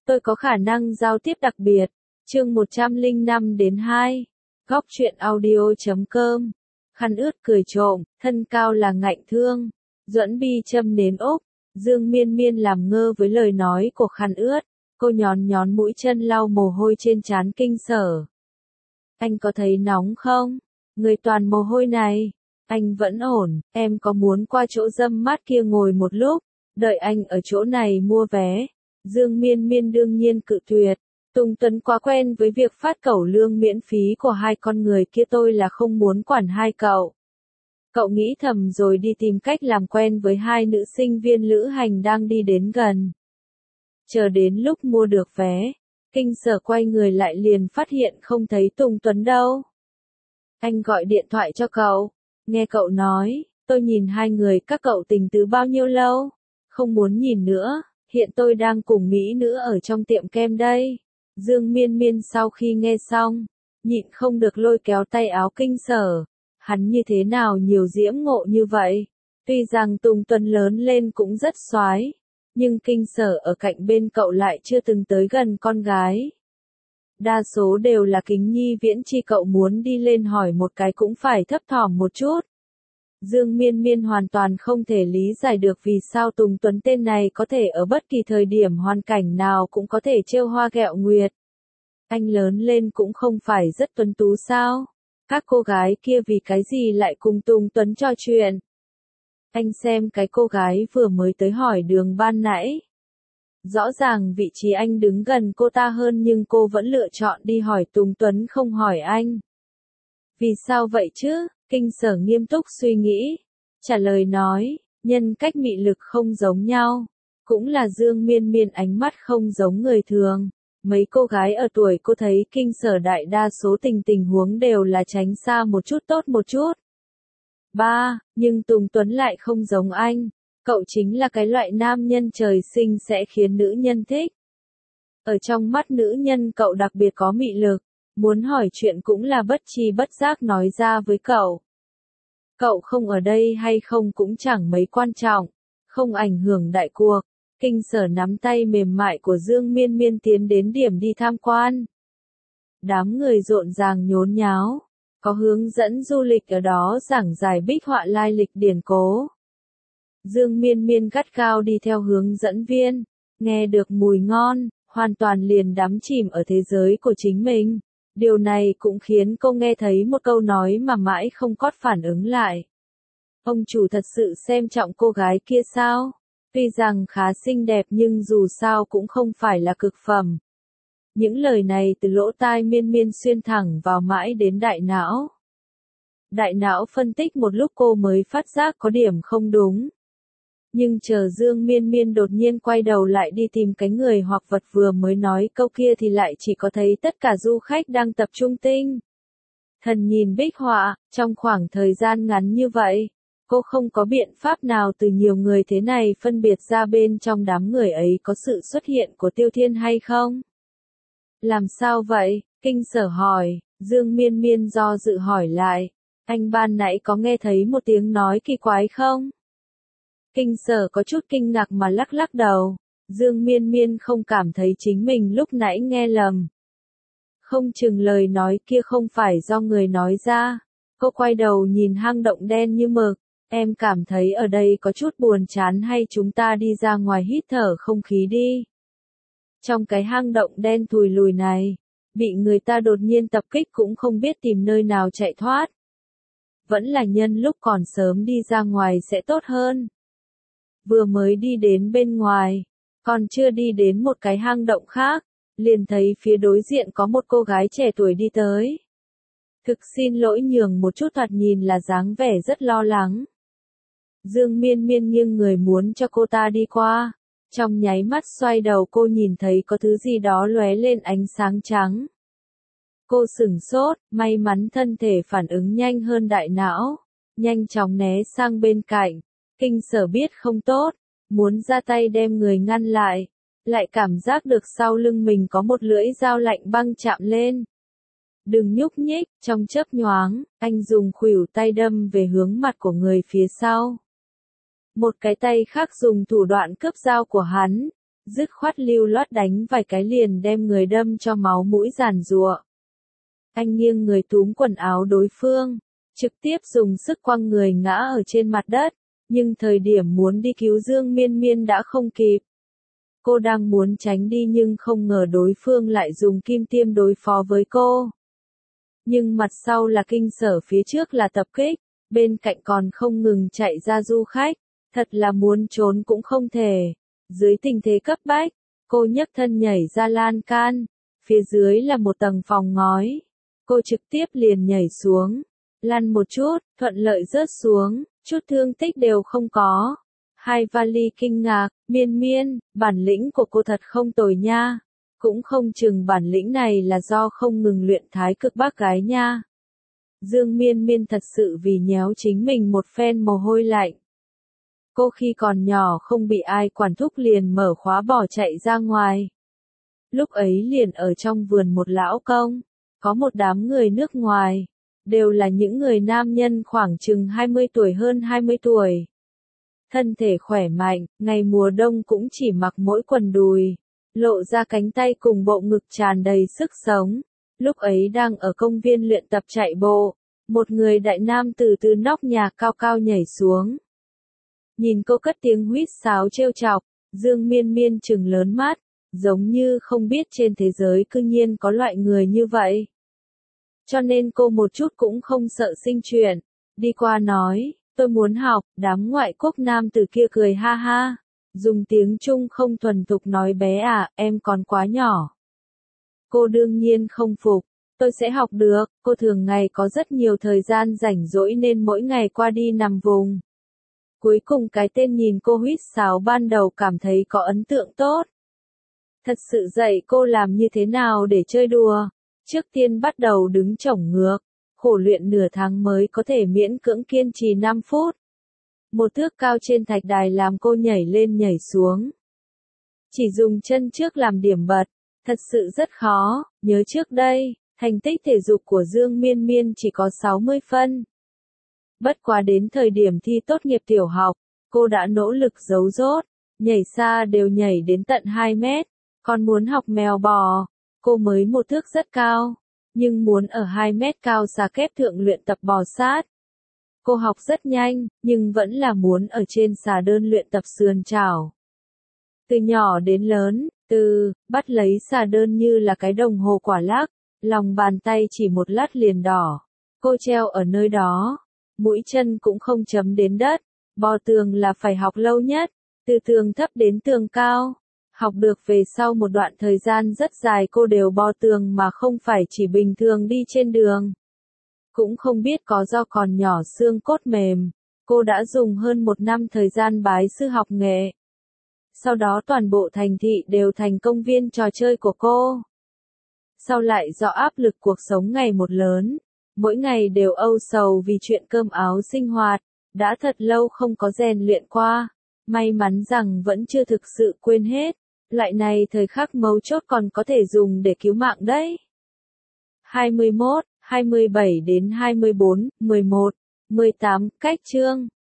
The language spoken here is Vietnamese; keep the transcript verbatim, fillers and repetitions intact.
Tôi có khả năng giao tiếp đặc biệt. Chương một trăm lẻ năm đến hai. Góc truyện audio chấm com. Khăn ướt cười trộm, thân cao là ngạnh thương. Duẫn Bi châm nến ốp. Dương Miên Miên làm ngơ với lời nói của khăn ướt. Cô nhón nhón mũi chân lau mồ hôi trên trán Kinh Sở. Anh có thấy nóng không? Người toàn mồ hôi này. Anh vẫn ổn, em có muốn qua chỗ dâm mát kia ngồi một lúc, đợi anh ở chỗ này mua vé. Dương Miên Miên đương nhiên cự tuyệt. Tùng Tuấn quá quen với việc phát cẩu lương miễn phí của hai con người kia, tôi là không muốn quản hai cậu. Cậu nghĩ thầm rồi đi tìm cách làm quen với hai nữ sinh viên lữ hành đang đi đến gần. Chờ đến lúc mua được vé, Kinh Sở quay người lại liền phát hiện không thấy Tùng Tuấn đâu. Anh gọi điện thoại cho cậu. Nghe cậu nói, tôi nhìn hai người các cậu tình tứ bao nhiêu lâu? Không muốn nhìn nữa, hiện tôi đang cùng mỹ nữ ở trong tiệm kem đây. Dương Miên Miên sau khi nghe xong, nhịn không được lôi kéo tay áo Kinh Sở. Hắn như thế nào nhiều diễm ngộ như vậy? Tuy rằng Tùng Tuấn lớn lên cũng rất soái, nhưng Kinh Sở ở cạnh bên cậu lại chưa từng tới gần con gái. Đa số đều là Kính Nhi Viễn Chi, cậu muốn đi lên hỏi một cái cũng phải thấp thỏm một chút. Dương Miên Miên hoàn toàn không thể lý giải được vì sao Tùng Tuấn tên này có thể ở bất kỳ thời điểm hoàn cảnh nào cũng có thể trêu hoa ghẹo nguyệt. Anh lớn lên cũng không phải rất tuấn tú sao? Các cô gái kia vì cái gì lại cùng Tùng Tuấn trò chuyện? Anh xem cái cô gái vừa mới tới hỏi đường ban nãy. Rõ ràng vị trí anh đứng gần cô ta hơn nhưng cô vẫn lựa chọn đi hỏi Tùng Tuấn không hỏi anh. Vì sao vậy chứ? Kinh Sở nghiêm túc suy nghĩ. Trả lời nói, nhân cách mị lực không giống nhau. Cũng là Dương Miên Miên ánh mắt không giống người thường. Mấy cô gái ở tuổi cô thấy Kinh Sở đại đa số tình tình huống đều là tránh xa một chút tốt một chút. Ba, nhưng Tùng Tuấn lại không giống anh. Cậu chính là cái loại nam nhân trời sinh sẽ khiến nữ nhân thích. Ở trong mắt nữ nhân cậu đặc biệt có mị lực, muốn hỏi chuyện cũng là bất tri bất giác nói ra với cậu. Cậu không ở đây hay không cũng chẳng mấy quan trọng, không ảnh hưởng đại cuộc. Kinh Sở nắm tay mềm mại của Dương Miên Miên tiến đến điểm đi tham quan. Đám người rộn ràng nhốn nháo, có hướng dẫn du lịch ở đó giảng giải bích họa lai lịch điển cố. Dương Miên Miên gắt gao đi theo hướng dẫn viên, nghe được mùi ngon, hoàn toàn liền đắm chìm ở thế giới của chính mình. Điều này cũng khiến cô nghe thấy một câu nói mà mãi không có phản ứng lại. Ông chủ thật sự xem trọng cô gái kia sao? Tuy rằng khá xinh đẹp nhưng dù sao cũng không phải là cực phẩm. Những lời này từ lỗ tai Miên Miên xuyên thẳng vào mãi đến đại não. Đại não phân tích một lúc cô mới phát giác có điểm không đúng. Nhưng chờ Dương Miên Miên đột nhiên quay đầu lại đi tìm cái người hoặc vật vừa mới nói câu kia thì lại chỉ có thấy tất cả du khách đang tập trung tinh thần nhìn bích họa. Trong khoảng thời gian ngắn như vậy, cô không có biện pháp nào từ nhiều người thế này phân biệt ra bên trong đám người ấy có sự xuất hiện của Tiêu Thiên hay không. Làm sao vậy? Kinh Sở hỏi. Dương Miên Miên do dự hỏi lại. Anh ban nãy có nghe thấy một tiếng nói kỳ quái không? Kinh Sở có chút kinh ngạc mà lắc lắc đầu. Dương Miên Miên không cảm thấy chính mình lúc nãy nghe lầm. Không chừng lời nói kia không phải do người nói ra. Cô quay đầu nhìn hang động đen như mực. Em cảm thấy ở đây có chút buồn chán hay chúng ta đi ra ngoài hít thở không khí đi. Trong cái hang động đen thùi lùi này, bị người ta đột nhiên tập kích cũng không biết tìm nơi nào chạy thoát. Vẫn là nhân lúc còn sớm đi ra ngoài sẽ tốt hơn. Vừa mới đi đến bên ngoài, còn chưa đi đến một cái hang động khác, liền thấy phía đối diện có một cô gái trẻ tuổi đi tới. Thực xin lỗi, nhường một chút, thoạt nhìn là dáng vẻ rất lo lắng. Dương Miên Miên nghiêng người muốn cho cô ta đi qua. Trong nháy mắt xoay đầu cô nhìn thấy có thứ gì đó lóe lên ánh sáng trắng. Cô sửng sốt, may mắn thân thể phản ứng nhanh hơn đại não, nhanh chóng né sang bên cạnh. Kinh Sở biết không tốt, muốn ra tay đem người ngăn lại, lại cảm giác được sau lưng mình có một lưỡi dao lạnh băng chạm lên. Đừng nhúc nhích. Trong chớp nhoáng, anh dùng khuỷu tay đâm về hướng mặt của người phía sau. Một cái tay khác dùng thủ đoạn cướp dao của hắn, dứt khoát lưu loát đánh vài cái liền đem người đâm cho máu mũi giàn giụa. Anh nghiêng người túm quần áo đối phương, trực tiếp dùng sức quăng người ngã ở trên mặt đất, nhưng thời điểm muốn đi cứu Dương Miên Miên đã không kịp. Cô đang muốn tránh đi nhưng không ngờ đối phương lại dùng kim tiêm đối phó với cô. Nhưng mặt sau là kinh sở, phía trước là tập kích, bên cạnh còn không ngừng chạy ra du khách, thật là muốn trốn cũng không thể. Dưới tình thế cấp bách, cô nhấc thân nhảy ra lan can, phía dưới là một tầng phòng ngói. Cô trực tiếp liền nhảy xuống, lăn một chút, thuận lợi rớt xuống, chút thương tích đều không có. Hai vali kinh ngạc, Miên Miên, bản lĩnh của cô thật không tồi nha. Cũng không chừng bản lĩnh này là do không ngừng luyện thái cực bác gái nha. Dương Miên Miên thật sự vì nhéo chính mình một phen mồ hôi lạnh. Cô khi còn nhỏ không bị ai quản thúc liền mở khóa bỏ chạy ra ngoài. Lúc ấy liền ở trong vườn một lão công, có một đám người nước ngoài, đều là những người nam nhân khoảng chừng hai mươi tuổi hơn hai mươi tuổi. Thân thể khỏe mạnh, ngày mùa đông cũng chỉ mặc mỗi quần đùi, lộ ra cánh tay cùng bộ ngực tràn đầy sức sống. Lúc ấy đang ở công viên luyện tập chạy bộ, một người đại nam từ từ nóc nhà cao cao nhảy xuống. Nhìn cô cất tiếng huýt sáo trêu chọc, Dương Miên Miên trừng lớn mắt, giống như không biết trên thế giới cư nhiên có loại người như vậy. Cho nên cô một chút cũng không sợ sinh chuyện, đi qua nói, tôi muốn học, đám ngoại quốc nam từ kia cười ha ha, dùng tiếng Trung không thuần thục nói bé à, em còn quá nhỏ. Cô đương nhiên không phục, tôi sẽ học được, cô thường ngày có rất nhiều thời gian rảnh rỗi nên mỗi ngày qua đi nằm vùng. Cuối cùng cái tên nhìn cô huýt sáo ban đầu cảm thấy có ấn tượng tốt. Thật sự dạy cô làm như thế nào để chơi đùa. Trước tiên bắt đầu đứng chổng ngược, khổ luyện nửa tháng mới có thể miễn cưỡng kiên trì năm phút. Một thước cao trên thạch đài làm cô nhảy lên nhảy xuống. Chỉ dùng chân trước làm điểm bật, thật sự rất khó, nhớ trước đây, thành tích thể dục của Dương Miên Miên chỉ có sáu mươi phân. Bất quá đến thời điểm thi tốt nghiệp tiểu học, cô đã nỗ lực giấu dốt, nhảy xa đều nhảy đến tận hai mét, còn muốn học mèo bò. Cô mới một thước rất cao, nhưng muốn ở hai mét cao xà kép thượng luyện tập bò sát. Cô học rất nhanh, nhưng vẫn là muốn ở trên xà đơn luyện tập sườn chảo. Từ nhỏ đến lớn, từ bắt lấy xà đơn như là cái đồng hồ quả lắc, lòng bàn tay chỉ một lát liền đỏ. Cô treo ở nơi đó, mũi chân cũng không chấm đến đất, bò tường là phải học lâu nhất, từ tường thấp đến tường cao. Học được về sau một đoạn thời gian rất dài cô đều bò tường mà không phải chỉ bình thường đi trên đường. Cũng không biết có do còn nhỏ xương cốt mềm, cô đã dùng hơn một năm thời gian bái sư học nghệ. Sau đó toàn bộ thành thị đều thành công viên trò chơi của cô. Sau lại do áp lực cuộc sống ngày một lớn, mỗi ngày đều âu sầu vì chuyện cơm áo sinh hoạt, đã thật lâu không có rèn luyện qua. May mắn rằng vẫn chưa thực sự quên hết. Loại này thời khắc mấu chốt còn có thể dùng để cứu mạng đấy. hai mươi mốt, hai mươi bảy đến hai mươi bốn, mười một, mười tám, cách chương.